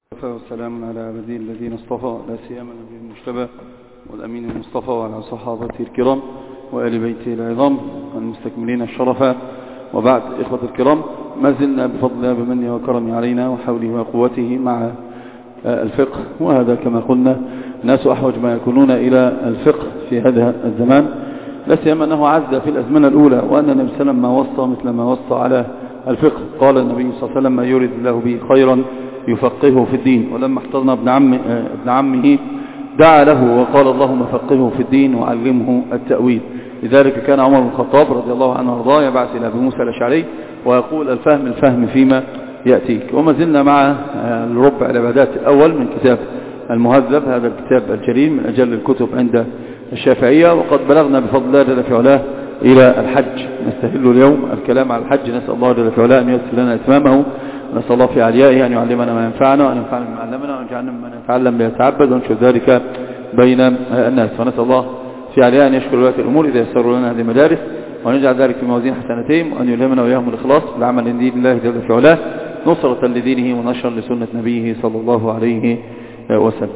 والسلام على عباده الذين اصطفى، لا سيما النبي المجتبى والأمين المصطفى وعلى صحابته الكرام وآل بيته العظام والمستكملين الشرفاء. وبعد، إخوة الكرام، ما زلنا بفضل الله بمنه وكرمه علينا وحوله وقوته مع الفقه، وهذا كما قلنا الناس أحوج ما يكونون إلى الفقه في هذا الزمان، لا سيما أنه عز في الأزمنة الأولى، وأن النبي صلى الله عليه وسلم ما وصى مثل ما وصى على الفقه. قال النبي صلى الله عليه وسلم: ما يريد الله به خيرا يفقهه في الدين. ولما احتضن ابن عمه دعا له وقال: اللهم فقهه في الدين وعلمه التأويل. لذلك كان عمر بن الخطاب رضي الله عنه وارضاه يبعث إلى أبي موسى الأشعري ويقول: الفهم فيما يأتيك. وما زلنا مع الربع العبادات الأول من كتاب المهذب، هذا الكتاب الجليل من أجل الكتب عند الشافعية، وقد بلغنا بفضل الله جل في علاه إلى الحج. نستهل اليوم الكلام على الحج، نسأل الله جل في علاه أن ييسر لنا إتمامه، ونسأل الله في عليائه أن يعلمنا ما ينفعنا وأن ينفعنا بما علمنا وأن يجعلنا ممن يتعلم ليتعبد ونشر ذلك بين الناس. ونسأل الله في عليائه أن يشكر ولاة الأمور إذا يسروا لنا هذه المدارس، وأن يجعل ذلك في موازين حسنتهم، وأن يلهمنا وإياهم الإخلاص بالعمل لدين الله جل في علاه، نصرة لدينه ونشر لسنة نبيه صلى الله عليه وسلم.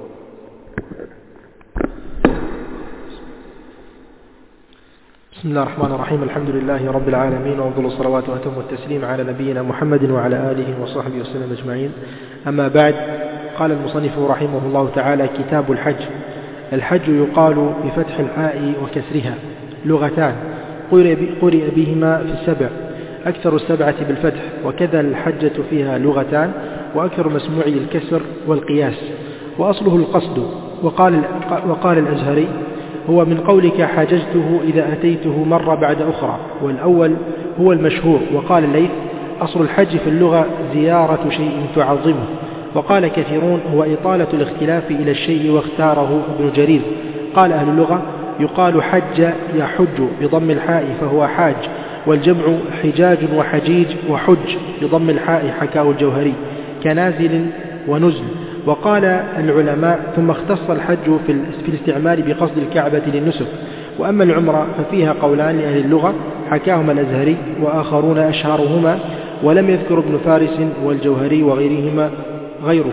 بسم الله الرحمن الرحيم. الحمد لله رب العالمين، وأفضل الصلوات وأتم التسليم على نبينا محمد وعلى آله وصحبه وسلم أجمعين. أما بعد، قال المصنف رحمه الله تعالى: كتاب الحج. الحج يقال بفتح الحاء وكسرها، لغتان قرئ بهما في السبع، أكثر السبعة بالفتح، وكذا الحجة فيها لغتان، وأكثر مسموعي الكسر والقياس، وأصله القصد. وقال الأزهري: هو من قولك حججته إذا أتيته مرة بعد أخرى، والأول هو المشهور. وقال الليث: أصل الحج في اللغة زيارة شيء تعظمه. وقال كثيرون: هو إطالة الاختلاف إلى الشيء، واختاره ابن جرير. قال أهل اللغة: يقال حج يحج بضم الحاء فهو حاج، والجمع حجاج وحجيج وحج بضم الحاء، حكاه الجوهري، كنازل ونزل. وقال العلماء: ثم اختص الحج في الاستعمال بقصد الكعبة للنسك. وأما العمرة ففيها قولان لأهل اللغة، حكاهما الأزهري وآخرون أشهرهما، ولم يذكر ابن فارس والجوهري وغيرهما غيره.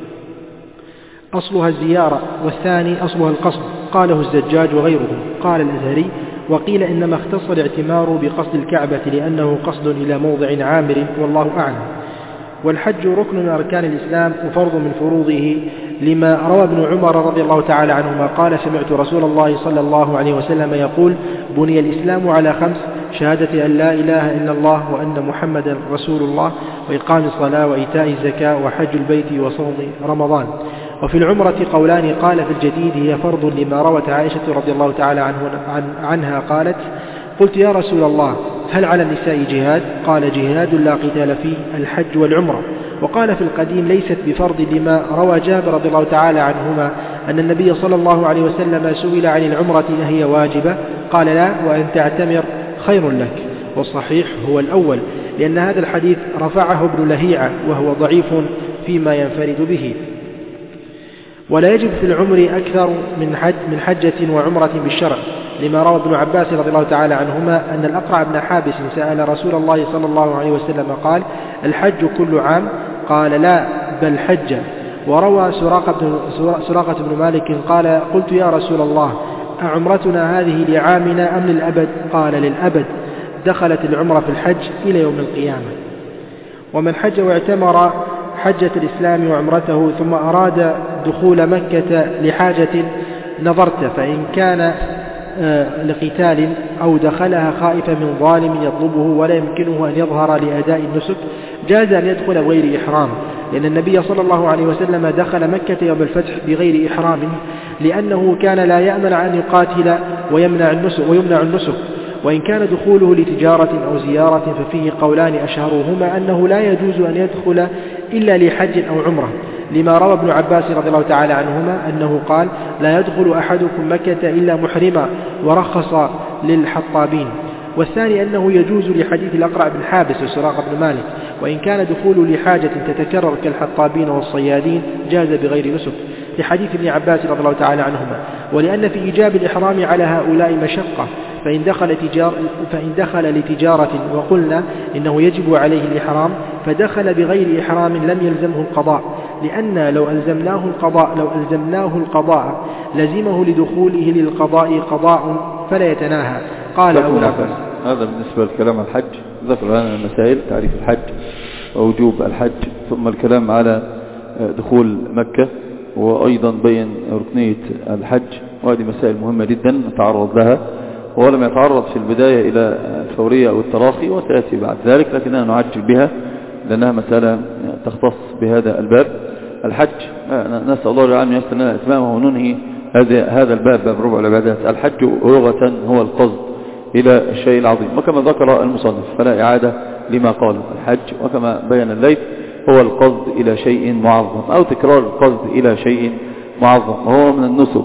أصلها الزيارة، والثاني أصلها القصد، قاله الزجاج وغيره. قال الأزهري: وقيل إنما اختص الاعتمار بقصد الكعبة لأنه قصد إلى موضع عامر، والله أعلم. والحج ركن من أركان الإسلام وفرض من فروضه، لما روى ابن عمر رضي الله تعالى عنهما قال: سمعت رسول الله صلى الله عليه وسلم يقول: بني الإسلام على 5: شهادة أن لا إله إلا الله وأن محمدا رسول الله، وإقام الصلاة وإيتاء الزكاة وحج البيت وصوم رمضان. وفي العمرة قولان، قال في الجديد: هي فرض، لما روت عائشة رضي الله تعالى عنها قالت: قلت يا رسول الله، هل على النساء جهاد؟ قال: جهاد لا قتال فيه، الحج والعمرة. وقال في القديم: ليست بفرض، لما روى جابر رضي الله تعالى عنهما أن النبي صلى الله عليه وسلم سئل عن العمرة هي واجبة؟ قال: لا، وأن تعتمر خير لك. والصحيح هو الأول، لأن هذا الحديث رفعه ابن لهيعة، وهو ضعيف فيما ينفرد به. ولا يجب في العمر أكثر من حجة وعمرة بالشرع، لما روى ابن عباس رضي الله تعالى عنهما أن الأقرع بن حابس سأل رسول الله صلى الله عليه وسلم قال: الحج كل عام؟ قال: لا، بل حجة. وروى سراقة بن مالك قال: قلت يا رسول الله، أعمرتنا هذه لعامنا أم للأبد؟ قال: للأبد. دخلت العمرة في الحج إلى يوم القيامة. ومن حج واعتمر حجة الإسلام وعمرته ثم أراد دخول مكة لحاجة نظرت، فإن كان لقتال أو دخلها خائفا من ظالم يطلبه ولا يمكنه أن يظهر لأداء النسك، جاز أن يدخل بغير إحرام، لأن النبي صلى الله عليه وسلم دخل مكة يوم الفتح بغير إحرام، لأنه كان لا يأمن أن يقاتل ويمنع النسك. وإن كان دخوله لتجارة أو زيارة ففيه قولان، أشهرهما أنه لا يجوز أن يدخل إلا لحج أو عمرة، لما روى ابن عباس رضي الله تعالى عنهما أنه قال: لا يدخل أحدكم مكة إلا محرما، ورخص للحطابين. والثاني أنه يجوز لحديث الأقرع بن حابس وسراقة بن مالك، وإن كان دخول لحاجة تتكرر كالحطابين والصيادين جاز بغير نسك. لحديث ابن عباس رضي الله تعالى عنهما، ولأن في إيجاب الإحرام على هؤلاء مشقة، فإن دخل لتجارة وقلنا إنه يجب عليه الإحرام فدخل بغير إحرام لم يلزمه القضاء، لأن لو ألزمناه القضاء لزمه لدخوله للقضاء قضاء فلا يتناهى. قال أبو العباس. هذا بالنسبة للكلام عن الحج. ذكر لنا المسائل: تعريف الحج ووجوب الحج، ثم الكلام على دخول مكة، وأيضا بين ركنية الحج، وهذه مسائل مهمة جدا نتعرض لها، ولم يتعرض في البداية إلى الفورية أو التراخي، وسيأتي بعد ذلك، لكننا نعجل بها لأنها مسألة تختص بهذا الباب. الحج نسأل الله العالمين يسر لنا إتمامه وننهي هذا الباب، باب ربع العبادات. الحج لغة هو القصد إلى الشيء العظيم، وكما ذكر المصنف فلا إعادة لما قال. الحج وكما بين الليث هو القصد إلى شيء معظم، أو تكرار القصد إلى شيء معظم، وهو من النسك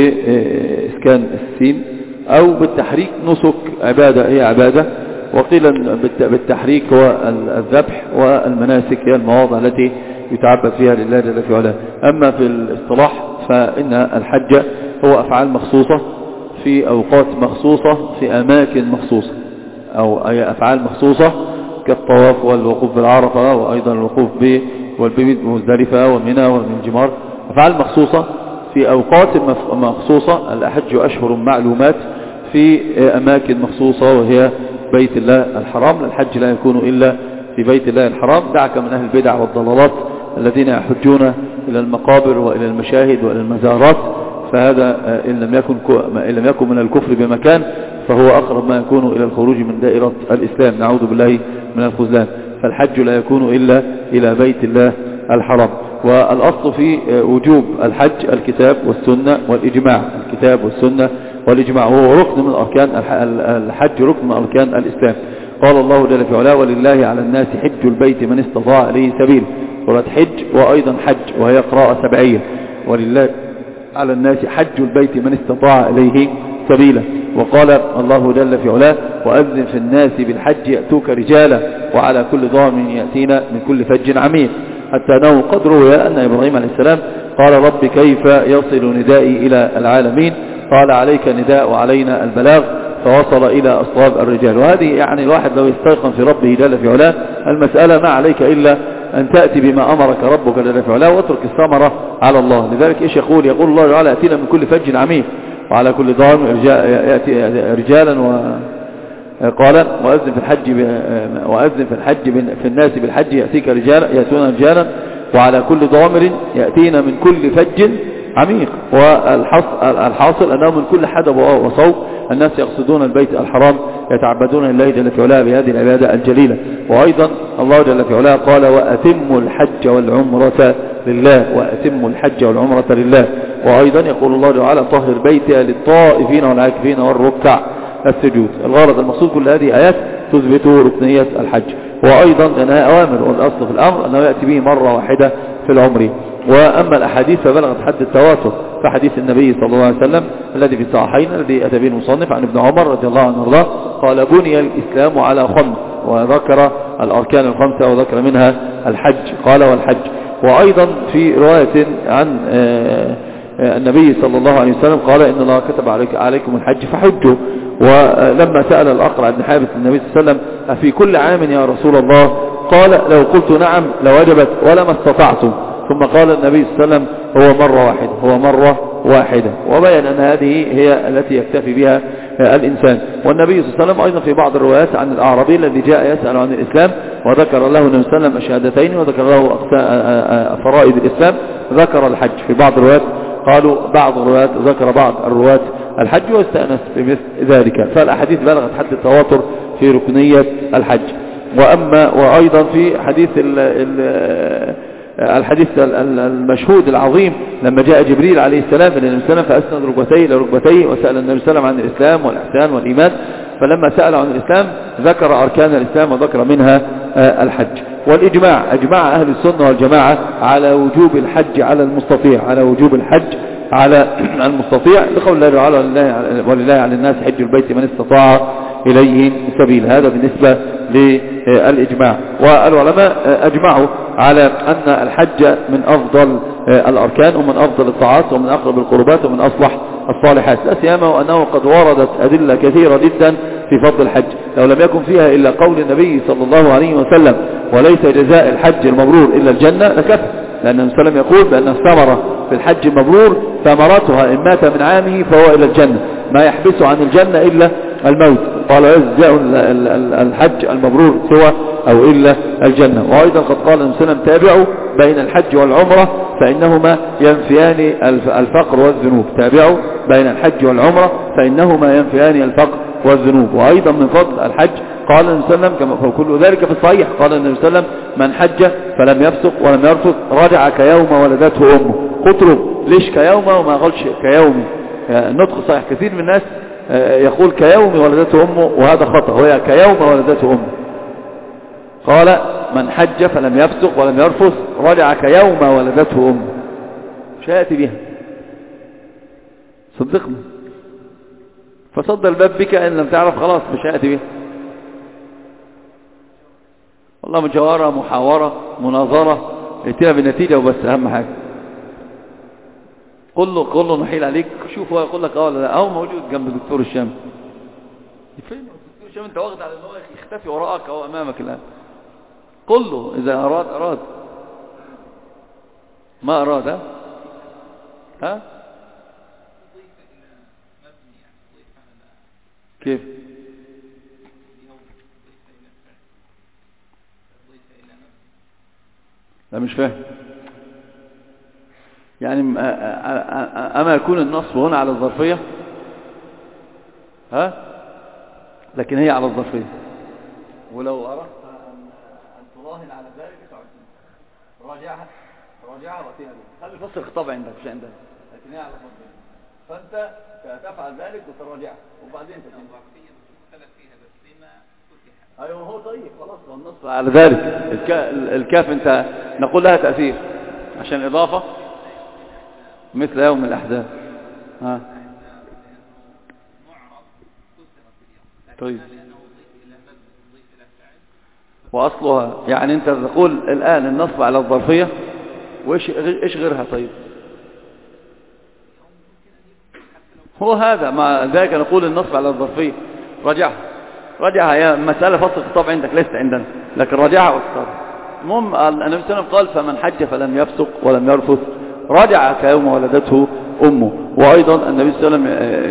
بإسكان السين، أو بالتحريك نسك عبادة هي عبادة، وقيل بالتحريك هو الذبح، والمناسك هي المواضع التي يتعبد فيها لله جل في علاه. أما في الاصطلاح فإن الحج هو أفعال مخصوصة في أوقات مخصوصة في أماكن مخصوصة، أو أي أفعال مخصوصة كالطواف والوقوف بالعرفة، وأيضا الوقوف والبيت بمزدلفة ومنى والجمار، أفعال مخصوصة في أوقات مخصوصة. الحج أشهر معلومات في أماكن مخصوصة، وهي بيت الله الحرام. الحج لا يكون إلا في بيت الله الحرام. دعك من أهل البدع والضلالات الذين يحجون إلى المقابر وإلى المشاهد وإلى المزارات، فهذا إن لم يكن من الكفر بمكان فهو أقرب ما يكون إلى الخروج من دائرة الإسلام، نعوذ بالله من الخذلان. فالحج لا يكون إلا إلى بيت الله الحرام. والأصل في وجوب الحج الكتاب والسنة والإجماع، الكتاب والسنة والإجماع، وهو ركن من أركان الحج، ركن من أركان الإسلام. قال الله جل في علاه: ولله على الناس حج البيت من استطاع إليه سبيل. قرأت حج وأيضا حج، وهي قراءة سبعية: ولله على الناس حج البيت من استطاع إليه سبيلا. وقال الله جل في علاه: وأذن في الناس بالحج يأتوك رجالا وعلى كل ضامن يأتينا من كل فج عميق. حتى أنه قد روي أن إبراهيم عليه السلام قال: رب كيف يصل ندائي إلى العالمين؟ قال: عليك نداء وعلينا البلاغ، فوصل إلى أصواب الرجال. وهذه يعني الواحد لو يستيقن في ربه جل في علاه المسألة ما عليك إلا أن تأتي بما أمرك ربك جل في علاه، واترك الثمرة على الله. لذلك إيش يقول الله تعالى: يأتينا من كل فج عميق وعلى كل ضامن يأتي رجالا. وقال: وأذن في الحج في الناس بالحج يأتيك رجالا يأتون رجالا وعلى كل ضامر يأتينا من كل فج عميق. والحاصل أنه من كل حدب وصوب الناس يقصدون البيت الحرام، يتعبدون لله جل في علاه بهذه العبادة الجليلة. وأيضا الله جل في علاه قال: وأتموا الحج والعمرة لله، وأتموا الحج والعمرة لله. وأيضا يقول الله تعالى: طهر بيتي للطائفين والعاكفين والركع السجود. الغرض المقصود كل هذه آيات تثبت ركنية الحج، وأيضا أنها أوامر، والأصل في الأمر أنه يأتي به مرة واحدة في العمر. وأما الأحاديث فبلغت حد التواتر، فحديث النبي صلى الله عليه وسلم الذي في الصحيحين الذي أتى به المصنف عن ابن عمر رضي الله عنه وارضاه قال: بني الإسلام على خمس، وذكر الأركان الخمسة وذكر منها الحج، قال: والحج. وأيضا في رواية عن النبي صلى الله عليه وسلم قال: إن الله كتب عليكم الحج فحجوا. ولما سأل الأقرع بن حابس النبي صلى الله عليه وسلم: أفي كل عام يا رسول الله؟ قال: لو قلت نعم لوجبت ولما استطعتم. ثم قال النبي صلى الله عليه وسلم: هو مرة واحدة. وبين أن هذه هي التي يكتفي بها الإنسان. والنبي صلى الله عليه وسلم أيضا في بعض الروايات عن الأعرابي الذي جاء يسأل عن الإسلام وذكر له النبي صلى الله عليه وسلم الشهادتين وذكر له فرائض الإسلام، ذكر الحج في بعض الروايات. قالوا بعض الروايات ذكر بعض الروايات الحج واستأنس بمثل ذلك. فالأحاديث بلغت حد التواتر في ركنية الحج. وأيضا في الحديث المشهود العظيم لما جاء جبريل عليه السلام إلى النبي صلى الله عليه وسلم فأسند ركبتيه إلى ركبتيه وسأل النبي صلى الله عليه وسلم عن الإسلام والإحسان والإيمان. فلما سأل عن الإسلام ذكر أركان الإسلام وذكر منها الحج. والإجماع، أجمع أهل السنة والجماعة على وجوب الحج على المستطيع، على وجوب الحج على المستطيع، لقول الله تعالى: ولله على الناس حج البيت من استطاع إليه سبيل. هذا بالنسبة للإجماع. والعلماء أجمعوا على أن الحج من أفضل الأركان ومن أفضل الطاعات ومن أقرب القربات ومن أصلح الصالحات، لا سيما وأنه قد وردت أدلة كثيرة جدا في فضل الحج، لو لم يكن فيها إلا قول النبي صلى الله عليه وسلم وليس جزاء الحج المبرور إلا الجنة لكفى، لأن النبي صلى الله عليه وسلم يقول بأن الثمرة في الحج المبرور ثمرتها إن مات من عامه فهو إلى الجنة، ما يحبس عن الجنة إلا الموت، قال يجزاء الحج المبرور سوى أو إلا الجنة. وأيضا قد قال النبي صلى الله عليه وسلم تابعوا بين الحج والعمرة فإنهما ينفيان الفقر والذنوب، تابعوا بين الحج والعمرة فإنهما ينفيان الفقر والذنوب. وأيضا من فضل الحج قال النبي صلى الله عليه وسلم كما كل ذلك في الصحيح، قال النبي صلى الله عليه وسلم من حج فلم يفسق ولم يرفث رجع كيوم ولدته أمه. قطروا ليش كيوم وما قالش كيومي؟ النطق صحيح، كثير من الناس يقول كيوم ولدته أمه وهذا خطأ، وهي كيوم ولدته أمه. قال من حج فلم يفسق ولم يرفث رجع كيوم ولدته أمه، مش هيأتي بها، صدقنا، فصد الباب بك إن لم تعرف خلاص مش هيأتي بها. والله مجاورة محاورة مناظرة ائتنا بالنتيجة وبس، أهم حاجة قل له نحيل عليك، شوف هو يقول لك ولا لا، أو موجود جنب دكتور الشام. فين دكتور الشام؟ انت واخد على ان هو يختفي وراءك او امامك الان. قل له اذا اراد ما اراد ها كيف لا مش فاهم يعني أما يكون النصب هنا على الظرفية ها، لكن هي على الظرفية، ولو أردت أن تراهن على ذلك راجعها وأتيها بها، خلي فصل الخطاب عندك مش عندك، لكن هي على الظرفية، فأنت تفعل ذلك وتراجعها وبعدين تختلف فيها بس لما فتح. أيوه هو طيب خلاص، هو النصب على ذلك الكاف أنت نقول لها تأثير عشان الإضافة مثل يوم الأحزاب. ها طيب وأصلها يعني أنت تقول الآن النصب على الظرفية وإيش غيرها؟ طيب هو هذا مع ذلك نقول النصب على الظرفية رجعها يا مسألة فصل الخطاب عندك ليست عندنا، لكن رجعها واختار. المهم النبي صلى الله عليه وسلم قال فمن حج فلم يفسق ولم يرفث رجع كيوم ولدته أمه. وأيضا النبي صلى الله عليه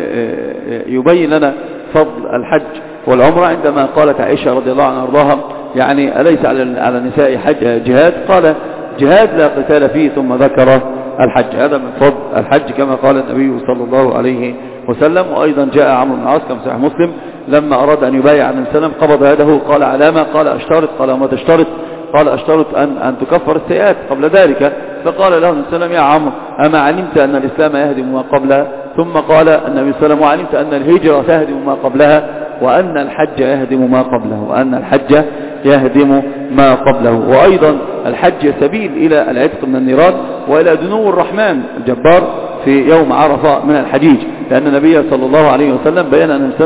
وسلم يبين لنا فضل الحج والعمرة عندما قالت عائشة رضي الله عنها وارضاها يعني أليس على النساء حج جهاد؟ قال جهاد لا قتال فيه، ثم ذكر الحج، هذا من فضل الحج كما قال النبي صلى الله عليه وسلم. وأيضا جاء عمرو بن العاص كما صحيح مسلم لما أراد أن يبايع النبي صلى الله عليه وسلم قبض يده، قال علامة؟ قال أشترط. قال وما تشترط؟ قال أشترط أن تكفر السيئات قبل ذلك. فقال له النبي صلى الله عليه وسلم يا عمرو أما علمت أن الإسلام يهدم ما قبلها؟ ثم قال النبي صلى الله عليه وسلم وعلمت أن الهجرة تهدم ما قبلها وأن الحج يهدم ما قبله، وأن الحج يهدم ما قبله. وأيضا الحج سبيل إلى العتق من النيران وإلى دنو الرحمن الجبار في يوم عرفة من الحجيج، لأن النبي صلى الله عليه وسلم بيّن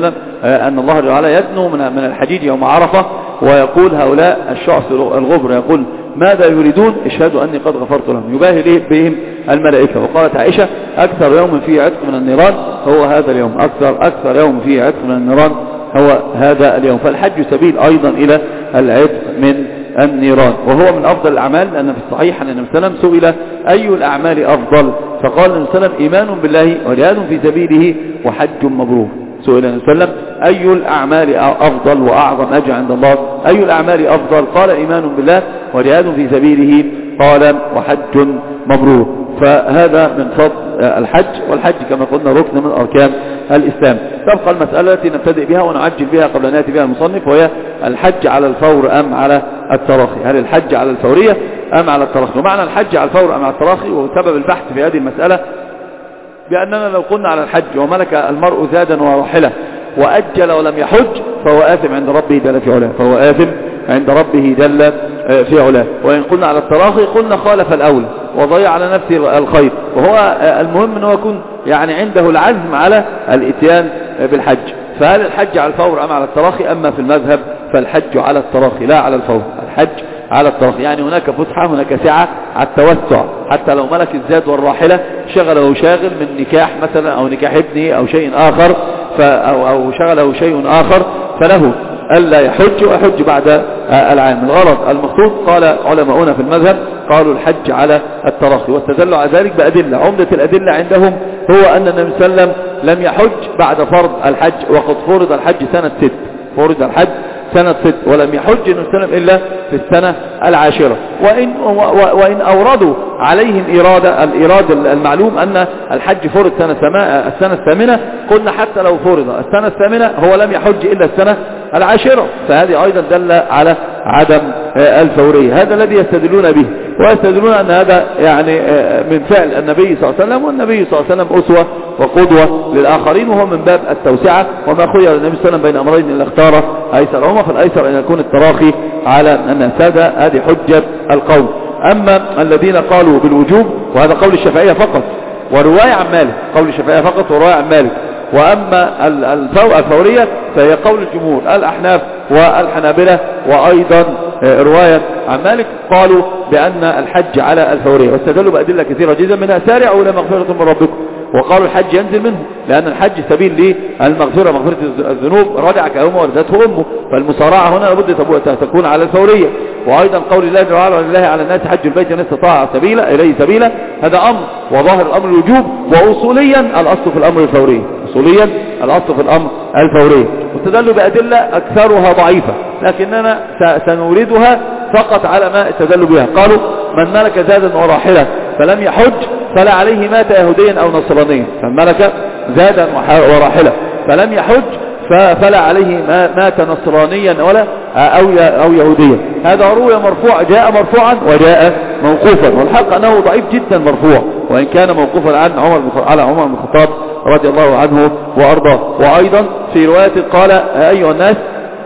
أن الله تعالى يدنو من الحجيج يوم عرفة، ويقول هؤلاء الشعث الغبر يقول ماذا يريدون؟ اشهدوا أني قد غفرت لهم، يباهي بهم الملائكة. وقالت عائشة أكثر يوم فيه عتق من النيران هو هذا اليوم، أكثر يوم فيه عتق من النيران هو هذا اليوم. فالحج سبيل أيضا إلى العتق من النيران، وهو من أفضل الأعمال، لأن في الصحيح أن النبي صلى الله عليه وسلم سئل أي الأعمال أفضل؟ فقال النبي صلى الله عليه وسلم إيمان بالله وجهاد في سبيله وحج مبرور. سئل النبي صلى الله عليه وسلم أي الأعمال أفضل وأعظم أجر عند الله؟ أي الأعمال أفضل؟ قال إيمان بالله وجهاد في سبيله، قال وحج مبرور. فهذا من فضل الحج، والحج كما قلنا ركن من أركان الإسلام. تبقى المسألة التي نبتدئ بها ونعجل بها قبل أن نأتي بها المصنف، وهي الحج على الفور أم على التراخي؟ هل الحج على الفورية أم على التراخي؟ ومعنى الحج على الفور أم على التراخي وسبب البحث في هذه المسألة بأننا لو قلنا على الحج وملك المرء زادا وراحلة وأجل ولم يحج فهو آثم عند ربه جل في علاه، فهو آثم عند ربه جل في علاه. وإن قلنا على التراخي قلنا خالف الأولى وضيع على نفسه الخير، وهو المهم أنه يكون يعني عنده العزم على الاتيان بالحج. فهل الحج على الفور أم على التراخي؟ أما في المذهب فالحج على التراخي لا على الفور، الحج على التراخي، يعني هناك فسحة، هناك سعة على التوسع، حتى لو ملك الزاد والراحلة شغله شاغل من نكاح مثلا أو نكاح ابنه أو شيء آخر أو شغله شيء آخر فله ألا يحج ويحج بعد العام. الغرض المخصوص قال علماؤنا في المذهب قالوا الحج على التراخي، واستدلوا على ذلك بأدلة. عمدة الأدلة عندهم هو أن النبي صلى الله عليه وسلم لم يحج بعد فرض الحج، وقد فرض الحج سنة 6، فرض الحج سنة 6 ولم يحج النبي صلى الله عليه وسلم إلا في السنة 10. وإن أوردوا عليهم الإيراد المعلوم أن الحج فرض السنة 8، قلنا حتى لو فرض السنة 8 هو لم يحج إلا السنة 10، فهذه أيضا دل على عدم الفورية. هذا الذي يستدلون به، ويستدلون أن هذا يعني من فعل النبي صلى الله عليه وسلم، والنبي صلى الله عليه وسلم أسوة وقدوة للآخرين، وهو من باب التوسعة. وما خير النبي صلى الله عليه وسلم بين أمرين إلا اختار أيسرهما، فالأيسر أن يكون التراخي على الناس. هذه حجة القول. أما الذين قالوا بالوجوب، وهذا قول الشافعية فقط ورواية عن مالك، قول الشافعية فقط ورواية عن مالك. وأما الفورية فهي قول الجمهور الأحناف والحنابلة، وأيضا رواية عن مالك قالوا بأن الحج على الفورية، واستدلوا بأدلة كثيرة جدا منها سارعوا إلى مغفرة من ربكم، وقالوا الحج ينزل منه لأن الحج سبيل للمغفرة، مغفرة الذنوب، رجع كأمه ولدته أمه، فالمسارعة هنا لابد تكون على الفورية. وأيضا قول الله تعالى ولله على الناس حج البيت من استطاع إليه سبيلا، هذا أمر، وظاهر الأمر الوجوب، وأصوليا الأصل في الأمر الفوري، أصوليا الأصل في الأمر الفوري. واستدلوا بأدلة أكثرها ضعيفة لكننا سنوردها فقط على ما استدلوا بها. قالوا من ملك زادا وراحلة فلم يحج فلا عليه مات يهوديا أو نصرانيا، من ملك زادا وراحلة فلم يحج فلا عليه مات نصرانيا ولا أو يهوديا. هذا روي مرفوع، جاء مرفوعا وجاء موقوفا، والحق أنه ضعيف جدا مرفوع، وإن كان موقوفا على عمر بن الخطاب رضي الله عنه وأرضاه. وأيضا في رواية قال أيها الناس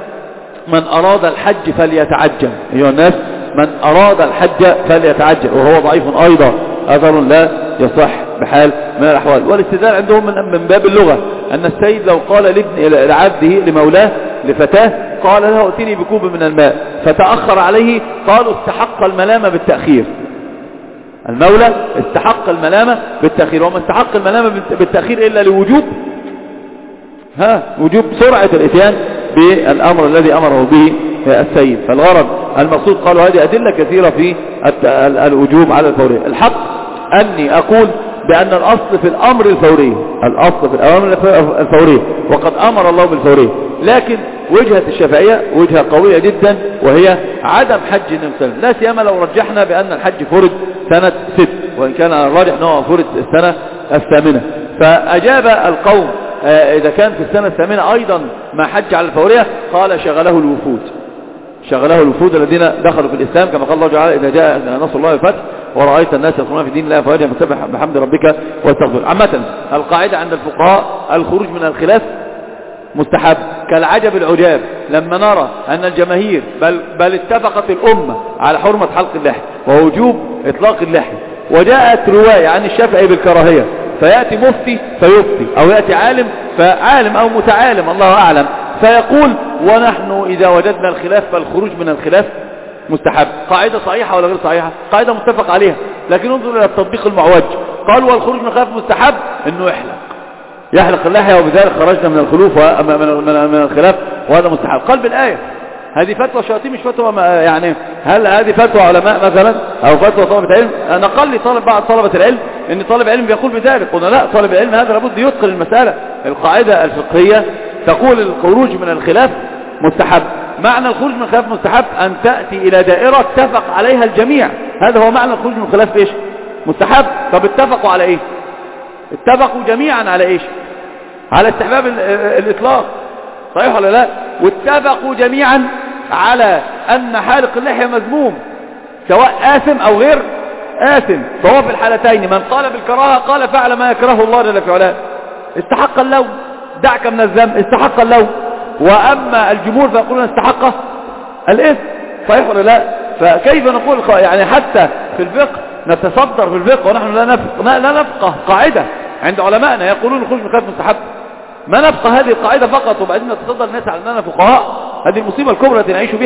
من أراد الحج فليتعجل، أيها الناس من أراد الحج فليتعجل، وهو ضعيف أيضا، أثر لا يصح بحال من الأحوال. والاستدلال عندهم من باب اللغة أن السيد لو قال لعبده لمولاه لفتاه قال له ائتني بكوب من الماء فتأخر عليه، قالوا استحق الملامة بالتأخير، المولى استحق الملامة بالتأخير. وما استحق الملامة بالتأخير إلا لوجوب وجوب سرعة الاتيان بالأمر الذي أمره به السيد. فالغرض المقصود قالوا هذه أدلة كثيرة في الوجوب على الفورية. الحق أني أقول بأن الأصل في الأمر الفوري، الأصل في الأمر الفوري، وقد أمر الله بالفورية، لكن وجهة الشافعية وجهة قوية جدا، وهي عدم حج النبي صلى الله عليه وسلم، لا سيما لو رجحنا بأن الحج فرض سنة 6، وإن كان الراجح أنه فرض السنة 8. فأجاب القوم إذا كان في السنة 8 أيضا ما حج على الفورية، قال شغله الوفود الذين دخلوا في الإسلام، كما قال الله تعالى إذا جاء نصر الله والفتح ورأيت الناس يدخلون في دين الله أفواجا فسبح بحمد ربك واستغفر. عامة القاعدة عند الفقهاء الخروج من الخلاف مستحب، كالعجب العجاب لما نرى أن الجماهير بل اتفقت الأمة على حرمة حلق اللحية ووجوب إطلاق اللحية، وجاءت رواية عن الشافعي بالكراهية، فيأتي مفتي فيفتي، أو يأتي عالم أو متعالم الله أعلم فيقول ونحن إذا وجدنا الخلاف فالخروج من الخلاف مستحب. قاعدة صحيحة ولا غير صحيحة؟ قاعدة متفق عليها، لكن انظر إلى التطبيق المعوج. قالوا والخروج من الخلاف مستحب إنه يحلق اللحية، وبذلك خرجنا من الخلوف من الخلاف، وهذا مستحب. قال بالآية هذه فتوى شياطين مش فتوى يعني هل هذه فتوى علماء مثلا أو فتوى طلبة علم؟ نقل لي بعض طلبة العلم إن طالب علم بيقول بذلك، قلنا لا، طالب العلم هذا لابد يتقن المسألة. القاعدة الفقهية تقول الخروج من الخلاف مستحب. معنى الخروج من الخلاف مستحب أن تأتي إلى دائرة اتفق عليها الجميع، هذا هو معنى الخروج من الخلاف إيش؟ مستحب. طب اتفقوا على إيه؟ اتفقوا جميعا على إيش؟ على استحباب الإطلاق، صحيح ولا لا؟ واتفقوا جميعا على أن حالق اللحية مذموم سواء آثم أو غير آثم، فهو في الحالتين من قال بالكراهة قال فعل ما يكره الله جل في علاه، استحق اللوم، دعك من الذنب، استحق اللوم. وأما الجمهور فيقولون استحق الإثم، صحيح ولا لا؟ فكيف نقول يعني حتى في الفقه نتصدر في الفقه ونحن لا نفقه قاعدة عند علمائنا يقولون الخروج من الخلاف مستحب، ما نبقى هذه القاعدة فقط وبعدين نتصدر الناس على أننا فقهاء. هذه المصيبة الكبرى التي نعيش بها.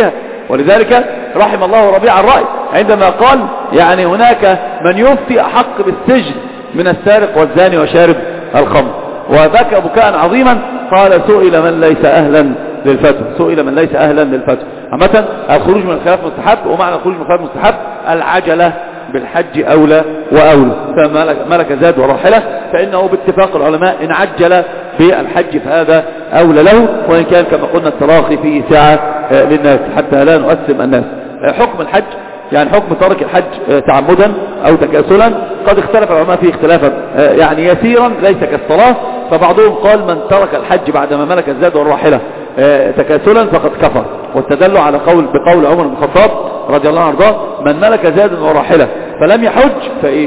ولذلك رحم الله ربيع الرأي عندما قال يعني هناك من يفتي أحق بالسجن من السارق والزاني وشارب الخمر، وبكى بكاء عظيما. قال سئل من ليس أهلا للفتوى. عامة الخروج من الخلاف مستحب، ومعنى الخروج من الخلاف مستحب العجلة بالحج أولى وأولى. فملك زاد وراحلة فإنه باتفاق العلماء إن عجل بالحج فهذا أولى له، وإن كان كما قلنا التراخي فيه ساعة للناس حتى لا نؤثم الناس. حكم الحج يعني حكم ترك الحج تعمدا أو تكاسلا قد اختلف العلماء فيه اختلافا يعني يسيرا ليس كالصلاة. فبعضهم قال من ترك الحج بعدما ملك الزاد والراحلة تكاسلا فقد كفر، واستدلوا على بقول عمر بن الخطاب رضي الله عنه من ملك زاد وراحلة فلم يحج فإيش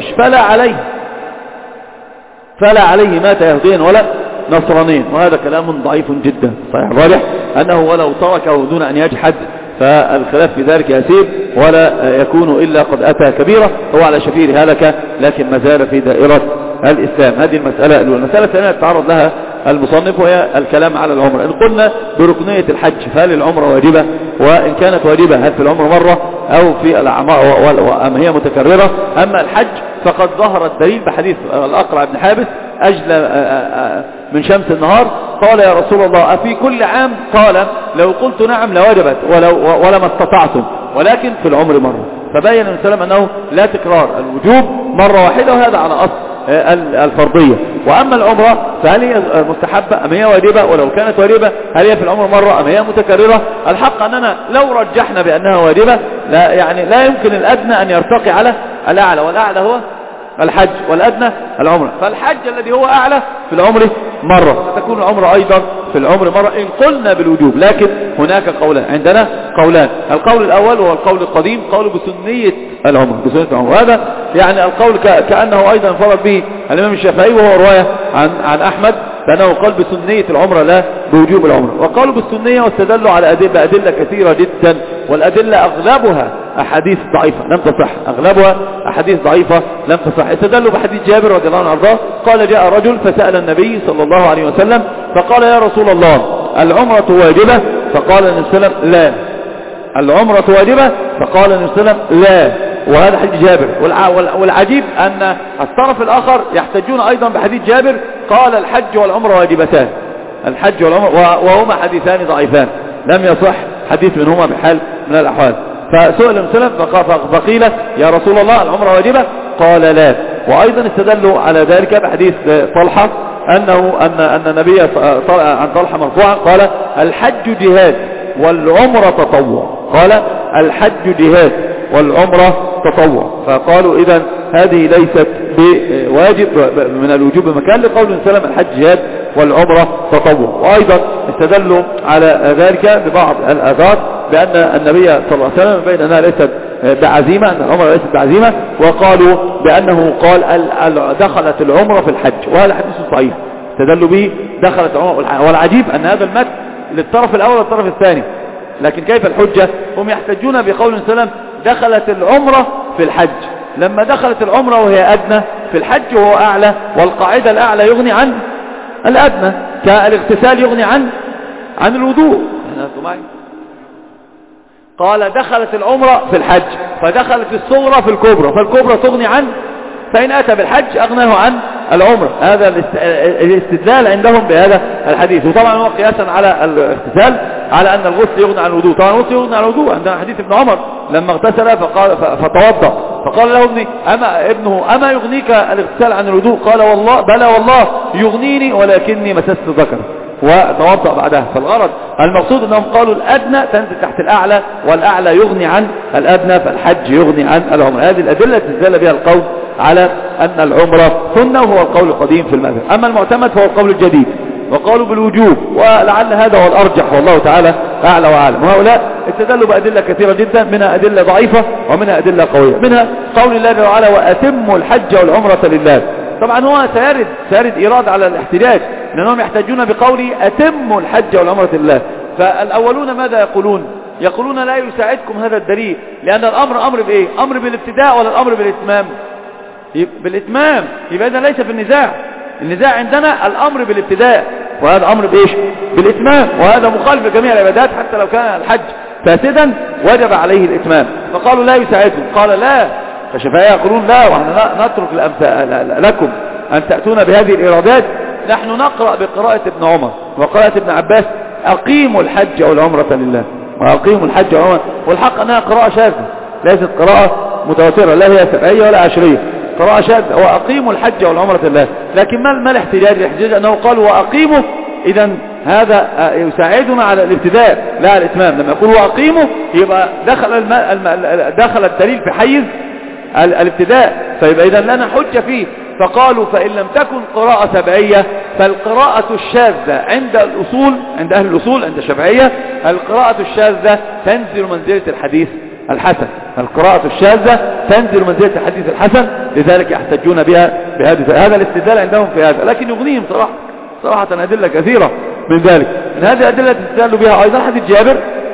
فلا عليه مات يهوديا ولا نصرانيا. وهذا كلام ضعيف جدا. صحيح الراجح أنه ولو تركه دون أن يجحد فالخلاف في ذلك يسير ولا يكون إلا قد أتى كبيرة، هو على شفير هلك لكن ما زال في دائرة الإسلام. هذه المسألة الأولى. المسألة الثانية تعرض لها المصنف وهي الكلام على العمرة. إن قلنا بركنية الحج فهل العمرة واجبة؟ وإن كانت واجبة هل في العمرة مرة أو في الأعمار أم هي متكررة؟ أما الحج فقد ظهر الدليل بحديث الأقرع بن حابس أجل من شمس النهار قال يا رسول الله أفي كل عام؟ قال لو قلت نعم لوجبت ولما استطعتم، ولكن في العمر مرة. فبين النبي صلى الله عليه وسلم أنه لا تكرار، الوجوب مرة واحدة، وهذا على أصل الفرضية. وأما العمرة فهل هي مستحبة أم هي واجبة؟ ولو كانت واجبة هل هي في العمر مرة أم هي متكررة؟ الحق أننا لو رجحنا بأنها واجبة لا يمكن الأدنى أن يرتقي على الأعلى، والأعلى هو الحج والأدنى العمرة. فالحج الذي هو أعلى في العمر مرة، فتكون العمرة أيضا في العمر مرة إن قلنا بالوجوب. لكن هناك قولان، عندنا قولان. القول الأول وهو القول القديم قول بسنية العمرة، وهذا يعني القول كأنه أيضا انفرد به الإمام الشافعي، وهو رواية عن أحمد لأنه قال بسنية العمرة لا بوجوب العمرة. وقالوا بالسنية واستدلوا على أدلة كثيرة جدا، والأدلة أغلبها أحاديث ضعيفة لم تصح، أغلبها أحاديث ضعيفة لم تصح. استدلوا بحديث جابر رضي الله عنه قال جاء رجل فسأل النبي صلى الله عليه وسلم فقال يا رسول الله العمرة واجبة؟ فقال النبي صلى الله عليه وسلم لا. العمرة واجبة؟ فقال النبي صلى الله عليه وسلم لا. وهذا حديث جابر. والعجيب أن الطرف الآخر يحتجون أيضا بحديث جابر قال الحج والعمرة واجبتان، الحج والعمرة، وهما حديثان ضعيفان لم يصح حديث منهما بحال من الأحوال. فسئل المسلم فقيل يا رسول الله العمرة واجبة؟ قال لا. وأيضا استدلوا على ذلك بحديث طلحة أن النبي عن طلحة مرفوعا قال الحج جهاد والعمرة تطوع، قال الحج جهاد والعمرة تطوع. فقالوا إذن هذه ليست بواجب من الوجوب بمكان، لقول سلم الحج جهاد والعمرة تطوع. وأيضا استدلوا على ذلك ببعض الآثار بأن النبي صلى الله عليه وسلم بين أنها ليست بعزيمة، أن العمرة ليست بعزيمة، وقالوا بأنه قال دخلت العمرة في الحج، وهذا حديث صحيح استدلوا به دخلت العمرة. والعجيب أن هذا المتن للطرف الأول والطرف الثاني، لكن كيف الحجة؟ هم يحتجون بقول سلم دخلت العمرة في الحج، لما دخلت العمرة وهي أدنى في الحج وهو أعلى، والقاعدة الأعلى يغني عن الأدنى، كالاغتسال يغني عن الوضوء. قال دخلت العمرة في الحج فدخلت الصغرى في الكبرى، فالكبرى تغني عن، فإن أتى بالحج أغناه عن العمرة. هذا الاستدلال عندهم بهذا الحديث. وطبعا هو قياسا على الاغتسال على أن الغسل يغني عن الوضوء. طبعا الغسل يغني عن الوضوء، عندنا حديث ابن عمر لما اغتسل فتوضأ فقال له ابنه أما يغنيك الاغتسال عن الوضوء؟ قال والله بلى والله يغنيني ولكني مسست ذكر، وتوضأ بعدها. فالغرض المقصود أنهم قالوا الأدنى تنزل تحت الأعلى، والأعلى يغني عن الأدنى، فالحج يغني عن العمرة. هذه الأدلة تزال بها القول على أن العمرة سنة، وهو القول القديم في المذهب. أما المعتمد فهو القول الجديد، وقالوا بالوجوب، ولعل هذا هو الأرجح والله تعالى أعلى وأعلم. وهؤلاء استدلوا بأدلة كثيرة جدا، منها أدلة ضعيفة ومنها أدلة قوية، منها قول الله تعالى وأتموا الحج والعمرة لله. طبعا هو سيرد إيراد على الاحتجاج، لأنهم يحتاجون بقوله أتموا الحج والعمرة لله. فالأولون ماذا يقولون؟ يقولون لا يساعدكم هذا الدليل، لأن الأمر أمر بإيه؟ أمر بالابتداء ولا الأمر بالإتمام؟ بالإتمام. يبقى إذا ليس في النزاع عندنا الأمر بالابتداء، وهذا أمر بإيش؟ بالإتمام. وهذا مخالف لجميع العبادات، حتى لو كان الحج فاسدا وجب عليه الإتمام. فقالوا لا يساعدهم، قال لا، فالشافعية يقولون لا، ونحن نترك لكم أن تأتون بهذه الإرادات، نحن نقرأ بقراءة ابن عمر وقراءة ابن عباس أقيموا الحج والعمرة لله، وأقيموا الحج والعمرة، والحق أنها قراءة شاذة ليست قراءة متواترة، لا هي سبعية ولا عشرية، قراءة شاذة، وأقيموا الحج والعمرة لله. لكن ما الاحتجاج؟ الاحتجاج أنه قالوا وأقيموا، إذن هذا يساعدنا على الابتداء لا على الإتمام. لما يقول وأقيموا يبقى دخل الدليل في حيز الابتداء، فيبقى إذن لنا حجة فيه. فقالوا فإن لم تكن قراءة سبعية فالقراءة الشاذة عند الأصول، عند أهل الأصول، عند الشافعية، القراءة الشاذة تنزل منزلة الحديث الحسن، القراءة الشاذة تنزل منزلة الحديث الحسن، لذلك يحتجون بها هذا الاستدلال عندهم في هذا. لكن يغنيهم صراحة أدلة كثيرة من ذلك. من هذه الأدلة تستدل بها أيضا حديث جابر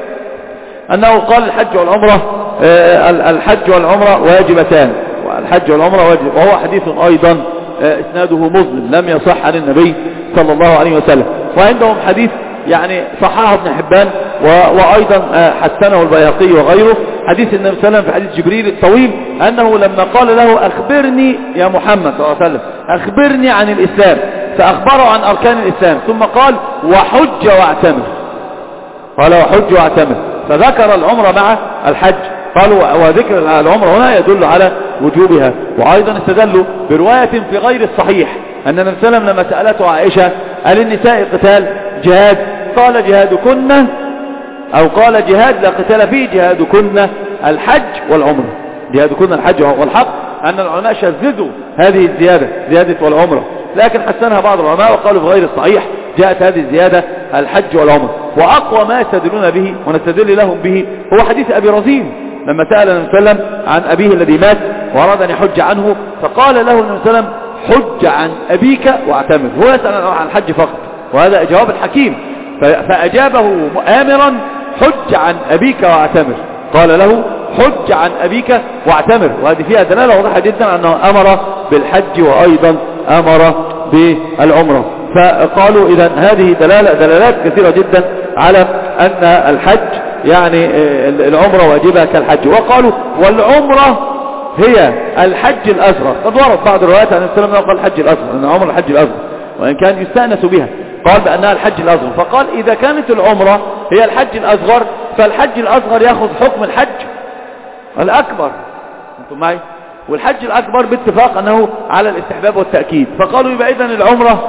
أنه قال الحج والعمرة الحج والعمرة واجبتان، والحج والعمرة واجب، وهو حديث أيضا اسناده مظلم لم يصح عن النبي صلى الله عليه وسلم. وعندهم حديث يعني صححه ابن حبان وأيضا حسنه البيهقي وغيره، حديث النبي صلى الله عليه وسلم في حديث جبريل الطويل أنه لما قال له أخبرني يا محمد صلى الله عليه وسلم، أخبرني عن الإسلام، فأخبره عن أركان الإسلام، ثم قال وحج واعتمر، قال وحج واعتمر، فذكر العمرة مع الحج. قالوا وذكر العمرة هنا يدل على وجوبها. وأيضا استدلوا برواية في غير الصحيح أن النبي صلى الله عليه وسلم لما سألته عائشة هل النساء قتال جهاد، قال جهادكن، أو قال جهاد لا قتال فيه، جهادكن الحج والعمرة، جهادكن الحج. والحق أن العلماء شذذوا هذه الزيادة، زيادة والعمرة، لكن حسنها بعض العلماء وقالوا في غير الصحيح جاءت هذه الزيادة الحج والعمرة. وأقوى ما يستدلون به ونستدل لهم به هو حديث أبي رزين لما سأل النبي صلى الله عليه وسلم عن أبيه الذي مات وأراد أن يحج عنه، فقال له النبي صلى الله عليه وسلم حج عن أبيك واعتمر. هو يسأل عن الحج فقط، وهذا جواب الحكيم، فأجابه آمرا حج عن أبيك واعتمر، قال له حج عن أبيك واعتمر. وهذه فيها دلالة واضحة جدا أنه أمر بالحج وأيضا أمر بالعمرة. فقالوا إذا هذه دلالات كثيرة جدا على أن الحج يعني العمرة واجبة كالحج. وقالوا والعمرة هي الحج الأصغر، قد ورد بعض الروايات عن السلام قال الحج الأصغر، أن العمرة الحج الأصغر، وإن كان يستأنس بها قال بأنها الحج الأصغر. فقال إذا كانت العمرة هي الحج الأصغر فالحج الأصغر يأخذ حكم الحج الأكبر، أنتم معي؟ والحج الأكبر باتفاق أنه على الاستحباب والتأكيد. فقالوا يبقى إذن العمرة،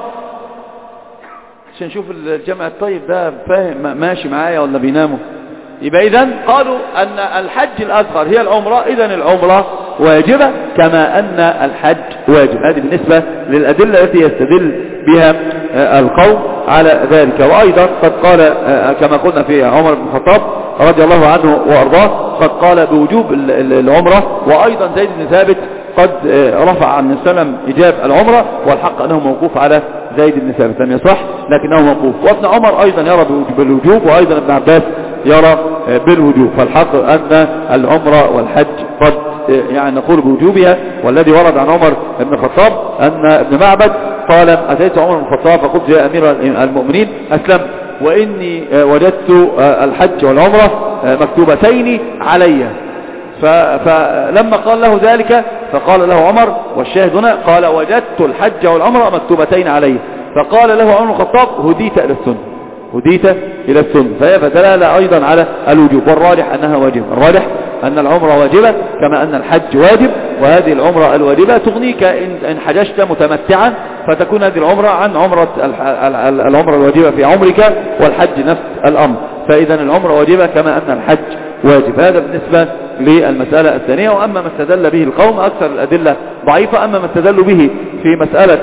عشان نشوف الجمع الطيب ده فاهم ماشي معايا ولا بيناموا، يبقى إذن قالوا أن الحج الأصغر هي العمرة، إذن العمرة واجبة كما أن الحج واجب. هذه بالنسبة للأدلة التي يستدل بها القوم على ذلك. وأيضا قد قال كما قلنا في عمر بن الخطاب رضي الله عنه وأرضاه قد قال بوجوب العمرة، وأيضا زيد بن ثابت قد رفع عن السلام إجاب العمرة، والحق أنه موقوف على زيد بن ثابت لم يصح لكنه موقوف. وابن عمر أيضا يرى بالوجوب، وأيضا ابن عباس يرى بالوجوب. فالحق أن العمرة والحج قد يعني نقول بوجوبها. والذي ورد عن عمر بن الخطاب أن ابن معبد قال أتيت عمر بن الخطاب فقلت يا أمير المؤمنين أسلمت وإني وجدت الحج والعمرة مكتوبتين علي. فلما قال له ذلك فقال له عمر، والشاهد هنا قال وجدت الحج والعمرة مكتوبتين علي، فقال له عمر بن الخطاب هديت إلى السنة، هديت إلى السنة. فهي دلالة أيضا على الوجوب، والراجح أنها واجبة، الراجح أن العمرة واجبة كما أن الحج واجب. وهذه العمرة الواجبة تغنيك إن حججت متمتعا، فتكون هذه العمرة عن العمرة الواجبة في عمرك، والحج نفس الأمر. فإذا العمرة واجبة كما أن الحج واجب. هذا بالنسبة للمسألة الثانية. وأما ما استدل به القوم أكثر الأدلة ضعيفة. أما ما استدلوا به في مسألة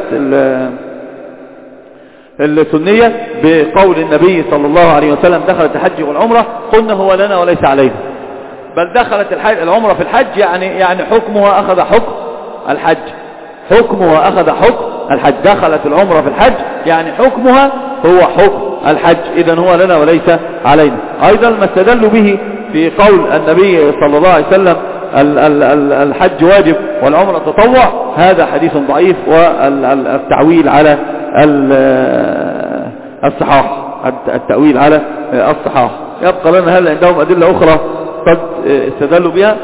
السنية بقول النبي صلى الله عليه وسلم دخلت الحج والعمرة، قلنا هو لنا وليس علينا، بل دخلت العمرة في الحج يعني حكمها أخذ حكم الحج، حكمها أخذ حكم الحج. دخلت العمرة في الحج يعني حكمها هو حكم الحج، إذن هو لنا وليس علينا. أيضا ما استدلوا به في قول النبي صلى الله عليه وسلم الحج واجب والعمرة تطوع، هذا حديث ضعيف، والتعويل على الصحاح، التأويل على الصحاح. يبقى لنا هل عندهم أدلة أخرى قد استدلوا بها؟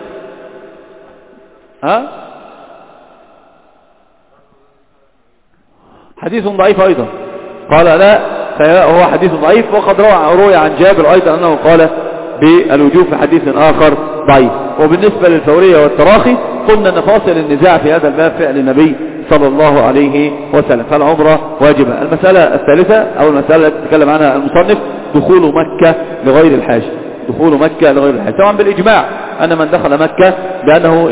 حديث ضعيف أيضا، قال لا هو حديث ضعيف، وقد روي عن جابر أيضا أنه قال بالوجوب في حديث آخر ضعيف. وبالنسبة للفورية والتراخي قلنا أن فاصل النزاع في هذا الباب فعل النبي صلى الله عليه وسلم، فالعمرة واجبة. المسألة الثالثة أو المسألة التي تكلم عنها المصنف دخول مكة لغير الحاج، دخول مكة لغير الحج. طبعا بالإجماع أن من دخل مكة بأنه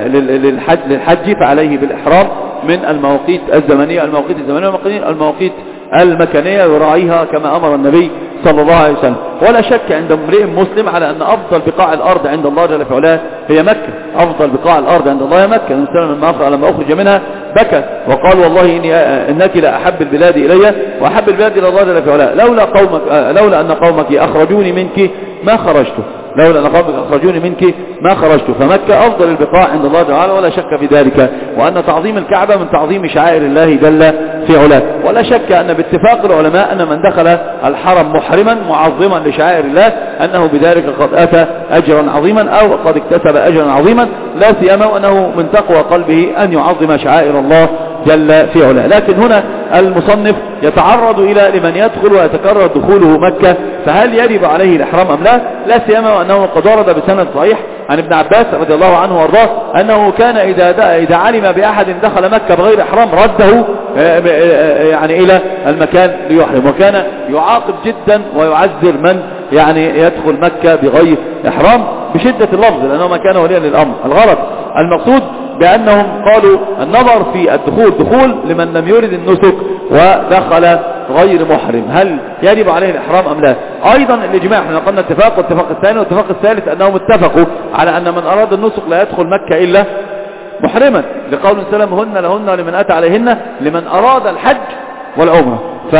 للحج فعليه بالإحرام من المواقيت الزمنية، المواقيت المكانية يراعيها كما أمر النبي صلى الله عليه وسلم. ولا شك عند امرئ مسلم على أن أفضل بقاع الأرض عند الله جل في علاه هي مكة، أفضل بقاع الأرض عند الله هي مكة. الإنسان لما أخرج منها بكى وقال والله إنك لأحب البلاد إلي وأحب البلاد إلى الله جل في علاه، لولا أن قومك أخرجوني منك ما خرجت، لولا أن قومك أخرجوني منك ما خرجت. فمكة أفضل البقاع عند الله تعالى ولا شك في ذلك، وأن تعظيم الكعبة من تعظيم شعائر الله جل في علاه. ولا شك أن باتفاق العلماء أن من دخل الحرم محرما معظما لشعائر الله أنه بذلك قد أتى أجرا عظيما أو قد اكتسب أجرا عظيما، لا سيما وأنه من تقوى قلبه أن يعظم شعائر الله جل في علاه. لكن هنا المصنف يتعرض إلى لمن يدخل ويتكرر دخوله مكة فهل يجب عليه الإحرام أم لا، لا سيما وأنه قد ورد بسند صحيح عن ابن عباس رضي الله عنه وارضاه أنه كان إذا علم بأحد دخل مكة بغير إحرام رده يعني إلى المكان ليحرم، وكان يعاقب جدا ويعذر من يعني يدخل مكة بغير إحرام بشدة اللفظ لأنه ما كان وليا للأمر. الغرض المقصود بأنهم قالوا النظر في الدخول دخول لمن لم يرد النسك ودخل غير محرم هل يجب عليه الإحرام أم لا. أيضا الإجماع احنا قلنا اتفاق والاتفاق الثاني والاتفاق الثالث أنهم اتفقوا على أن من أراد النسك لا يدخل مكة إلا محرما لقول السلام هن لهن لمن أتى عليهن لمن أراد الحج والعمرة.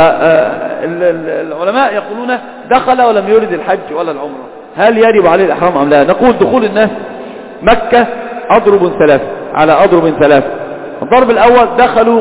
فالعلماء يقولون دخل ولم يرد الحج ولا العمرة هل يجب عليه الإحرام أم لا. نقول دخول الناس مكة أضرب ثلاثة. الضرب الأول دخلوا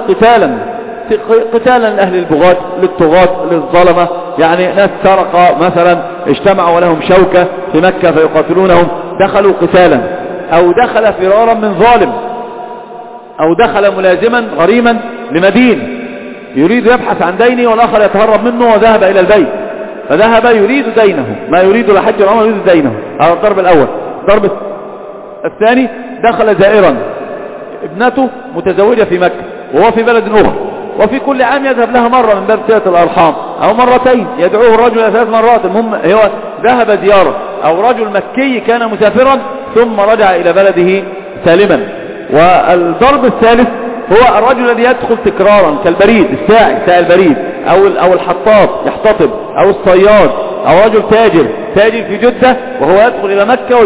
قتالا لأهل البغاة للطغاة للظلمة، يعني ناس سرقوا مثلا اجتمعوا ولهم شوكة في مكة فيقاتلونهم دخلوا قتالا، أو دخل فرارا من ظالم، أو دخل ملازما غريما لمدين يريد يبحث عن دينه والآخر يتهرب منه وذهب إلى البيت فذهب يريد دينه ما يريد الحج والعمرة يريد دينه. هذا الضرب الأول. الضرب الثاني دخل زائرا ابنته متزوجة في مكة وهو في بلد أخرى وفي كل عام يذهب لها مرة من باب صلة الأرحام أو مرتين يدعوه الرجل 3 مرات، المهم هو ذهب زيارة، أو رجل مكي كان مسافرا ثم رجع إلى بلده سالما. والضرب الثالث هو الرجل الذي يدخل تكرارا كالبريد ساعي البريد أو الحطاب يحتطب أو الصياد أو رجل تاجر في جدة وهو يدخل إلى مكة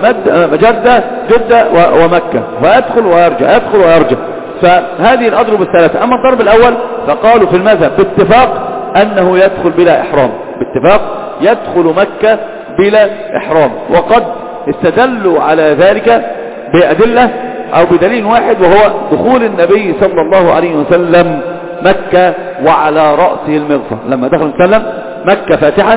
جدة ومكة ويدخل ويرجع فهذه الأضرب الثلاثة. أما الضرب الأول فقالوا في المذهب باتفاق أنه يدخل بلا إحرام، باتفاق يدخل مكة بلا إحرام، وقد استدلوا على ذلك بأدلة أو بدليل واحد وهو دخول النبي صلى الله عليه وسلم مكة وعلى رأسه المغفر. لما دخل وسلم مكة فاتحا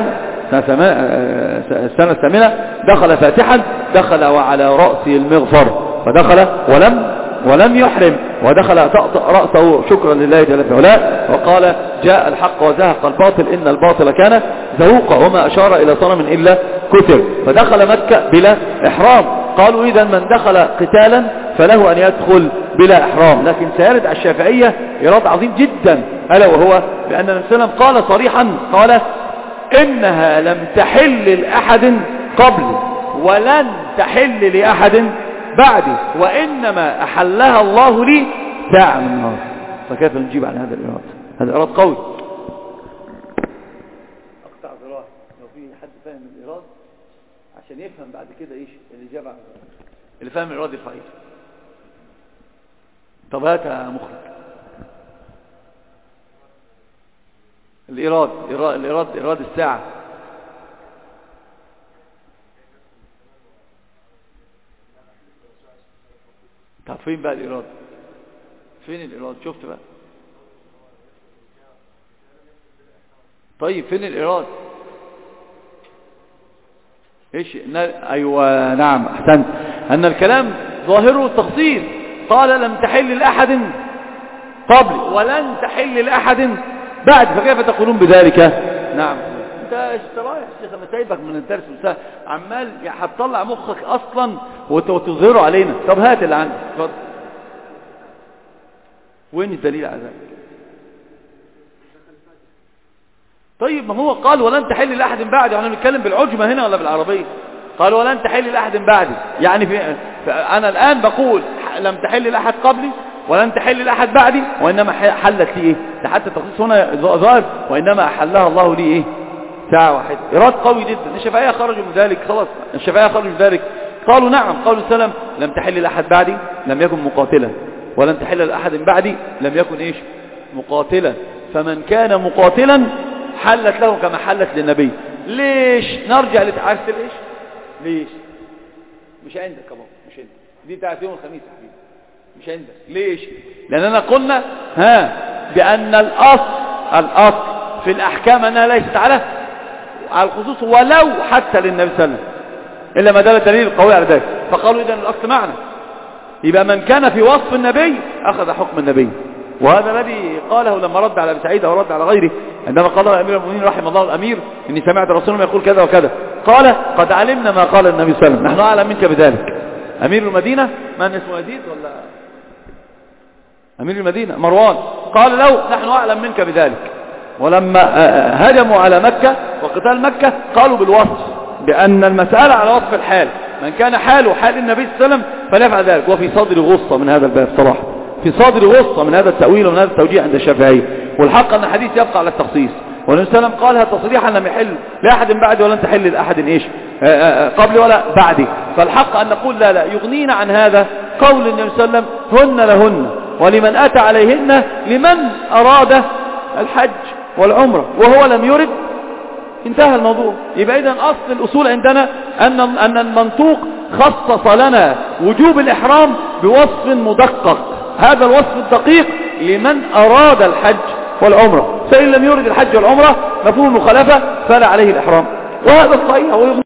السنة الثامنة دخل فاتحا دخل وعلى رأسه المغفر فدخل ولم يحرم ودخل تأطأ رأسه شكرا لله جل في علاه وقال جاء الحق وزهق الباطل إن الباطل كان زهوقا وما أشار إلى صنم إلا كتر. فدخل مكة بلا إحرام. قالوا إذا من دخل قتالا فله أن يدخل بلا إحرام. لكن سيرد على الشافعية إيراد عظيم جدا ألا وهو بأن النبي صلى الله عليه وسلم قال صريحا قال إنها لم تحل لأحد قبل ولن تحل لأحد بعدي وإنما أحلها الله لي ساعة من النهار. فكيف نجيب عن هذا الإيراد؟ هذا إيراد قوي. أقطع ذراعي لو في حد فاهم الإيراد عشان يفهم بعد كده إيش الإجابة عن اللي فاهم الإيراد الصحيح. طب هات يا مخرج الإيراد الساعة. طب فين بقى الإيراد؟ فين الإيراد؟ شفت بقى؟ طيب فين الإيراد؟ ايش؟ ايوه نعم احسنت، ان الكلام ظاهره التخصيص. قال لم تحل لاحد قبل ولن تحل لاحد بعد، فكيف تقولون بذلك؟ نعم. انت رايح يا شيخ، انا سايبك من الدرس عمال هتطلع مخك اصلا وتظهره علينا. طب هات اللي عندك، اتفضل. وين الدليل على ذلك؟ طيب ما هو قال ولن تحل لاحد بعد، يعني بنتكلم بالعجمه هنا ولا بالعربيه؟ قال ولن تحل لاحد بعد، يعني انا الان بقول لم تحل لاحد قبلي ولن تحل لاحد بعدي، وانما حلت لي ايه؟ ده حتى التخصيص هنا ظاهر، وانما احلها الله لي ايه؟ ساعه واحده. ايراد قوي جدا. الشافعيه خرجوا من ذلك، خلاص الشافعيه خرجوا من ذلك، قالوا نعم، قالوا السلام لم تحل لاحد بعدي لم يكن مقاتلا، ولن تحل لاحد بعدي لم يكن ايش؟ مقاتلا، فمن كان مقاتلا حلت له كما حلت للنبي. ليش نرجع لتعرف ليش؟ ليش مش عندك كمان؟ مش عندك، دي بتاعت يوم الخميس يا حبيبي، مش عندك. ليش؟ لاننا قلنا بان الاصل في الاحكام انها ليست على الخصوص ولو حتى للنبي صلى الله عليه وسلم، الا ما دل الدليل القوي على ذلك. فقالوا اذا الاصل معنا، يبقى من كان في وصف النبي اخذ حكم النبي. وهذا الذي قاله لما رد على ابي سعيد او رد على غيره، عندما قال امير المؤمنين رحمه الله الامير اني سمعت رسول الله يقول كذا وكذا، قال قد علمنا ما قال النبي صلى الله عليه وسلم، نحن اعلم منك بذلك. امير المدينه من اسمه يزيد ولا امير المدينه؟ مروان. قال له نحن اعلم منك بذلك. ولما هجموا على مكه وقتال مكه قالوا بالوصف، بان المساله على وصف الحال، من كان حاله حال النبي صلى الله عليه وسلم فليفعل ذلك. وفي صدر غصه من هذا الباب صراحه، في صدر غصة من هذا التأويل ومن هذا التوجيه عند الشافعي. والحق أن الحديث يبقى على التخصيص، والنبي صلى الله عليه وسلم قالها تصريحا لم يحل لأحد بعدي ولن تحل لأحد إيش قبل ولا بعدي. فالحق أن نقول لا يغنينا عن هذا قول النبي صلى الله عليه وسلم هن لهن ولمن أتى عليهن لمن أراد الحج والعمرة وهو لم يرد، انتهى الموضوع. يبقى إذن أصل الأصول عندنا أن المنطوق خصص لنا وجوب الإحرام بوصف مدقق، هذا الوصف الدقيق لمن أراد الحج والعمرة، فإن لم يرد الحج والعمرة مفهوم المخالفة فلا عليه الإحرام، وهذا الصحيح.